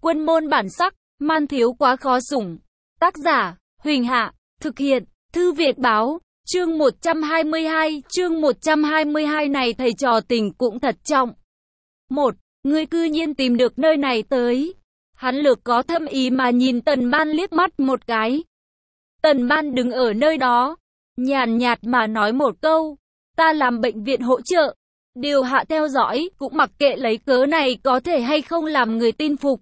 Quân môn bản sắc, man thiếu quá khó sủng. Tác giả, Huỳnh Hạ, thực hiện, Thư Việt Báo, chương 122 này thầy trò tình cũng thật trọng. 1. Ngươi cư nhiên tìm được nơi này tới. Hắn lược có thâm ý mà nhìn Tần Ban liếc mắt một cái. Tần Ban đứng ở nơi đó, nhàn nhạt mà nói một câu, ta làm bệnh viện hỗ trợ, điều hạ theo dõi, cũng mặc kệ lấy cớ này có thể hay không làm người tin phục.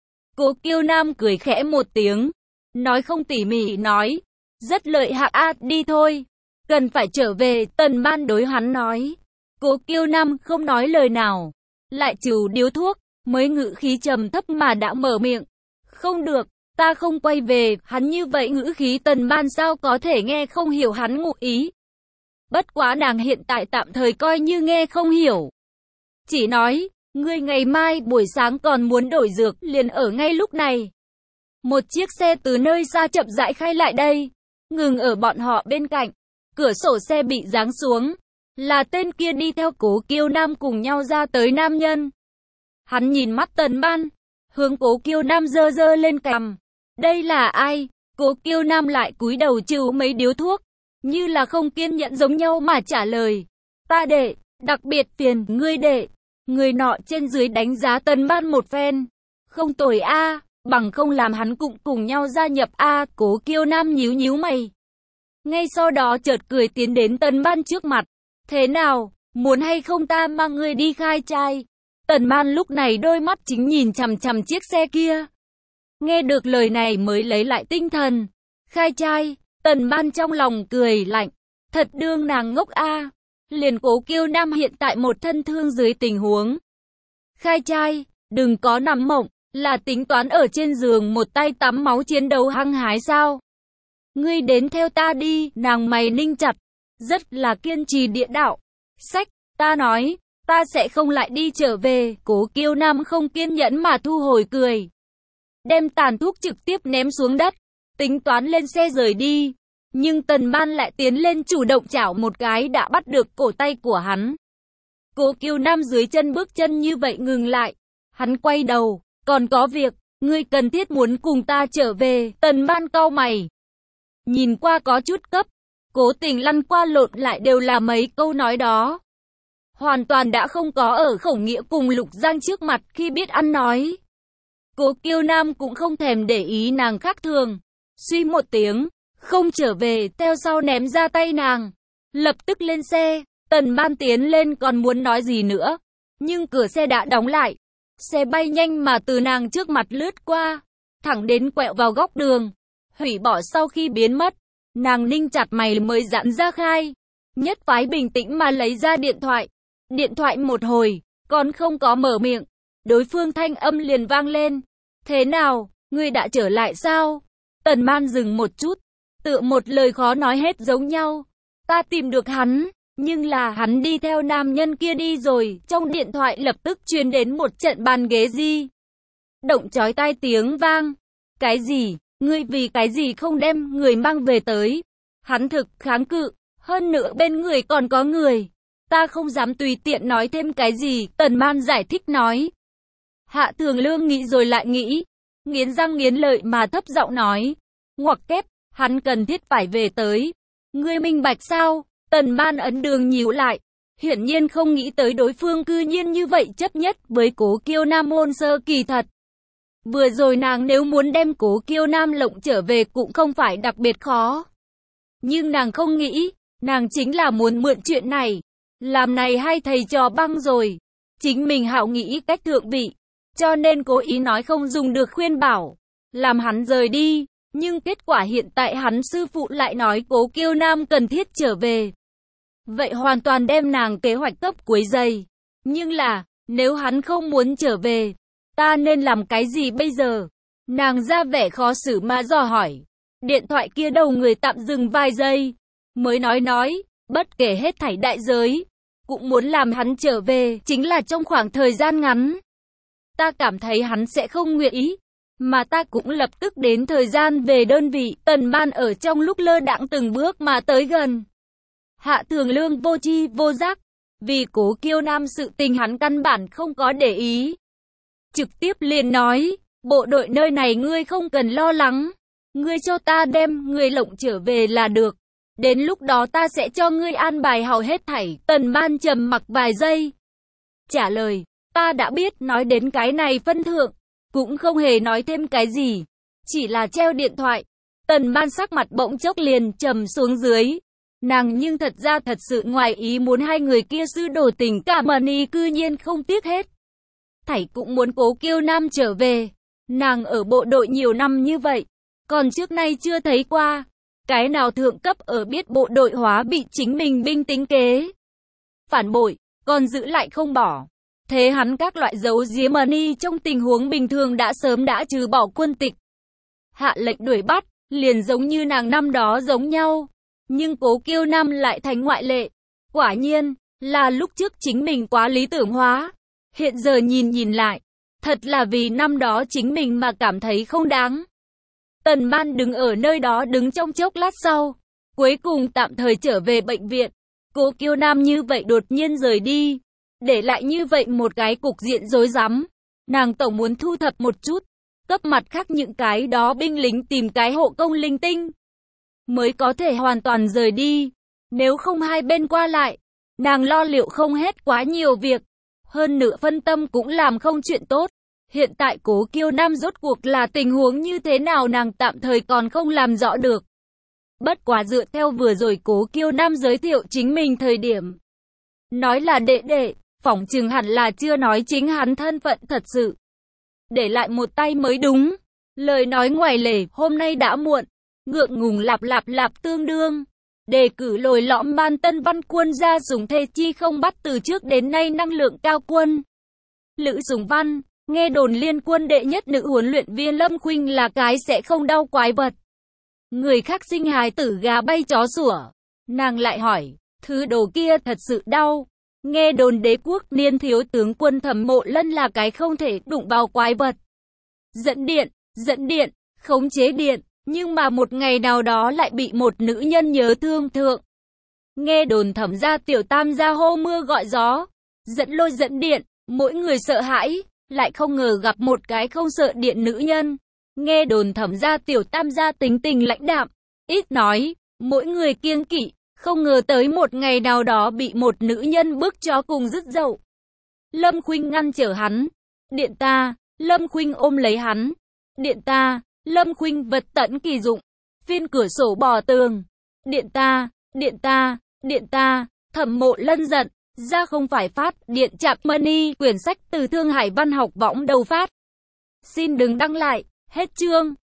Cố Kiêu Nam cười khẽ một tiếng, nói không tỉ mỉ nói, rất lợi hại a, đi thôi, cần phải trở về. Tần Ban đối hắn nói. Cố Kiêu Nam không nói lời nào, lại trừ điếu thuốc, mới ngữ khí trầm thấp mà đã mở miệng. Không được, ta không quay về. Hắn như vậy ngữ khí Tần Ban sao có thể nghe không hiểu hắn ngụ ý. Bất quá nàng hiện tại tạm thời coi như nghe không hiểu. Chỉ nói, ngươi ngày mai buổi sáng còn muốn đổi dược, liền ở ngay lúc này. Một chiếc xe từ nơi xa chậm rãi khai lại đây, ngừng ở bọn họ bên cạnh. Cửa sổ xe bị giáng xuống, là tên kia đi theo Cố Kiêu Nam cùng nhau ra tới nam nhân. Hắn nhìn mắt Tần Ban, hướng Cố Kiêu Nam giơ giơ lên cằm. Đây là ai? Cố Kiêu Nam lại cúi đầu chịu mấy điếu thuốc, như là không kiên nhẫn giống nhau mà trả lời. Ta đệ, đặc biệt phiền ngươi đệ. Người nọ trên dưới đánh giá Tần Ban một phen. Không tồi a, bằng không làm hắn cũng cùng nhau gia nhập a. Cố Kiêu Nam nhíu nhíu mày. Ngay sau đó chợt cười tiến đến Tần Ban trước mặt. Thế nào, muốn hay không ta mang ngươi đi khai trai? Tần Ban lúc này đôi mắt chính nhìn chằm chằm chiếc xe kia. Nghe được lời này mới lấy lại tinh thần. Khai trai, Tần Ban trong lòng cười lạnh. Thật đương nàng ngốc a. Liền Cố Kiêu Nam hiện tại một thân thương dưới tình huống. Khai trai, đừng có nằm mộng, là tính toán ở trên giường một tay tắm máu chiến đấu hăng hái sao? Ngươi đến theo ta đi, nàng mày ninh chặt, rất là kiên trì địa đạo. Sách, ta nói, ta sẽ không lại đi trở về. Cố Kiêu Nam không kiên nhẫn mà thu hồi cười. Đem tàn thuốc trực tiếp ném xuống đất, tính toán lên xe rời đi. Nhưng Tần Ban lại tiến lên chủ động chảo một cái đã bắt được cổ tay của hắn. Cố Kiêu Nam dưới chân bước chân như vậy ngừng lại. Hắn quay đầu, còn có việc, ngươi cần thiết muốn cùng ta trở về. Tần Ban cau mày, nhìn qua có chút cấp, cố tình lăn qua lộn lại đều là mấy câu nói đó. Hoàn toàn đã không có ở Khổng Nghĩa cùng Lục Giang trước mặt khi biết ăn nói. Cố Kiêu Nam cũng không thèm để ý nàng khác thường. Suy một tiếng, không trở về, theo sau ném ra tay nàng. Lập tức lên xe, Tần Ban tiến lên còn muốn nói gì nữa. Nhưng cửa xe đã đóng lại. Xe bay nhanh mà từ nàng trước mặt lướt qua, thẳng đến quẹo vào góc đường. Hủy bỏ sau khi biến mất, nàng ninh chặt mày mới giãn ra khai. Nhất phái bình tĩnh mà lấy ra điện thoại. Điện thoại một hồi, còn không có mở miệng. Đối phương thanh âm liền vang lên. Thế nào, ngươi đã trở lại sao? Tần Ban dừng một chút, tựa một lời khó nói hết giống nhau. Ta tìm được hắn, nhưng là hắn đi theo nam nhân kia đi rồi. Trong điện thoại lập tức truyền đến một trận bàn ghế di động chói tai tiếng vang. Cái gì? Ngươi vì cái gì không đem người mang về tới? Hắn thực kháng cự, hơn nữa bên người còn có người. Ta không dám tùy tiện nói thêm cái gì. Tần Ban giải thích nói. Hạ Thường Lương nghĩ rồi lại nghĩ, nghiến răng nghiến lợi mà thấp giọng nói. Ngoặc kép, hắn cần thiết phải về tới. Ngươi minh bạch sao? Tần Ban ấn đường nhíu lại, hiển nhiên không nghĩ tới đối phương cư nhiên như vậy chấp nhất với Cố Kiêu Nam hôn sơ. Kỳ thật, vừa rồi nàng nếu muốn đem Cố Kiêu Nam lộng trở về cũng không phải đặc biệt khó. Nhưng nàng không nghĩ, nàng chính là muốn mượn chuyện này, làm này hay thầy trò băng rồi. Chính mình hảo nghĩ cách thượng vị, cho nên cố ý nói không dùng được khuyên bảo, làm hắn rời đi. Nhưng kết quả hiện tại hắn sư phụ lại nói Cố Kiêu Nam cần thiết trở về. Vậy hoàn toàn đem nàng kế hoạch cấp quấy rầy. Nhưng là, nếu hắn không muốn trở về, ta nên làm cái gì bây giờ? Nàng ra vẻ khó xử mà dò hỏi. Điện thoại kia đầu người tạm dừng vài giây, mới nói, bất kể hết thảy đại giới, cũng muốn làm hắn trở về, chính là trong khoảng thời gian ngắn. Ta cảm thấy hắn sẽ không nguyện ý, mà ta cũng lập tức đến thời gian về đơn vị. Tần Ban ở trong lúc lơ đãng từng bước mà tới gần. Hạ Thường Lương vô tri vô giác, vì Cố Kiêu Nam sự tình hắn căn bản không có để ý. Trực tiếp liền nói, bộ đội nơi này ngươi không cần lo lắng. Ngươi cho ta đem người lộng trở về là được. Đến lúc đó ta sẽ cho ngươi an bài hầu hết thảy. Tần Ban trầm mặc vài giây. Trả lời, ta đã biết. Nói đến cái này phân thượng, cũng không hề nói thêm cái gì. Chỉ là treo điện thoại. Tần Ban sắc mặt bỗng chốc liền trầm xuống dưới. Nàng nhưng thật ra thật sự ngoài ý muốn hai người kia sư đổ tình cảm y cư nhiên không tiếc hết. Thảy cũng muốn Cố Kiêu Nam trở về. Nàng ở bộ đội nhiều năm như vậy, còn trước nay chưa thấy qua. Cái nào thượng cấp ở biết bộ đội hóa bị chính mình binh tính kế. Phản bội, còn giữ lại không bỏ. Thế hắn các loại dấu giếm y trong tình huống bình thường đã sớm đã trừ bỏ quân tịch. Hạ lệnh đuổi bắt, liền giống như nàng năm đó giống nhau. Nhưng Cố Kiêu Nam lại thành ngoại lệ. Quả nhiên, là lúc trước chính mình quá lý tưởng hóa. Hiện giờ nhìn lại, thật là vì năm đó chính mình mà cảm thấy không đáng. Tần Ban đứng ở nơi đó đứng trong chốc lát sau. Cuối cùng tạm thời trở về bệnh viện. Cố Kiêu Nam như vậy đột nhiên rời đi. Để lại như vậy một cái cục diện rối rắm. Nàng tổng muốn thu thập một chút. Cấp mặt khác những cái đó binh lính tìm cái hộ công linh tinh. Mới có thể hoàn toàn rời đi. Nếu không hai bên qua lại, nàng lo liệu không hết quá nhiều việc. Hơn nữa phân tâm cũng làm không chuyện tốt. Hiện tại Cố Kiêu Nam rốt cuộc là tình huống như thế nào nàng tạm thời còn không làm rõ được. Bất quá dựa theo vừa rồi Cố Kiêu Nam giới thiệu chính mình thời điểm. Nói là đệ đệ, phỏng chừng hẳn là chưa nói chính hắn thân phận thật sự. Để lại một tay mới đúng. Lời nói ngoài lề, hôm nay đã muộn. Ngượng ngùng lạp tương đương. Đề cử lồi lõm Ban Tân Văn quân ra dùng thê chi không bắt từ trước đến nay năng lượng cao quân. Lữ Sùng Văn, nghe đồn liên quân đệ nhất nữ huấn luyện viên Lâm Khuynh là cái sẽ không đau quái vật. Người khác sinh hài tử gà bay chó sủa. Nàng lại hỏi, thứ đồ kia thật sự đau. Nghe đồn Đế quốc niên thiếu tướng quân Thẩm Mộ Lân là cái không thể đụng vào quái vật. Dẫn điện, khống chế điện. Nhưng mà một ngày nào đó lại bị một nữ nhân nhớ thương thượng. Nghe đồn Thẩm gia tiểu tam gia hô mưa gọi gió. Dẫn lôi dẫn điện, mỗi người sợ hãi. Lại không ngờ gặp một cái không sợ điện nữ nhân. Nghe đồn Thẩm gia tiểu tam gia tính tình lãnh đạm. Ít nói, mỗi người kiêng kỵ. Không ngờ tới một ngày nào đó bị một nữ nhân bức cho cùng dứt dậu. Lâm Khuynh ngăn trở hắn. Điện ta, Lâm Khuynh ôm lấy hắn. Điện ta, Lâm Khuynh vật tận kỳ dụng. Phiên cửa sổ bò tường. Điện ta, Thẩm Mộ Lân giận. Ra không phải phát, điện chạm money, quyển sách từ Thương Hải Văn học võng đầu phát. Xin đừng đăng lại, hết chương.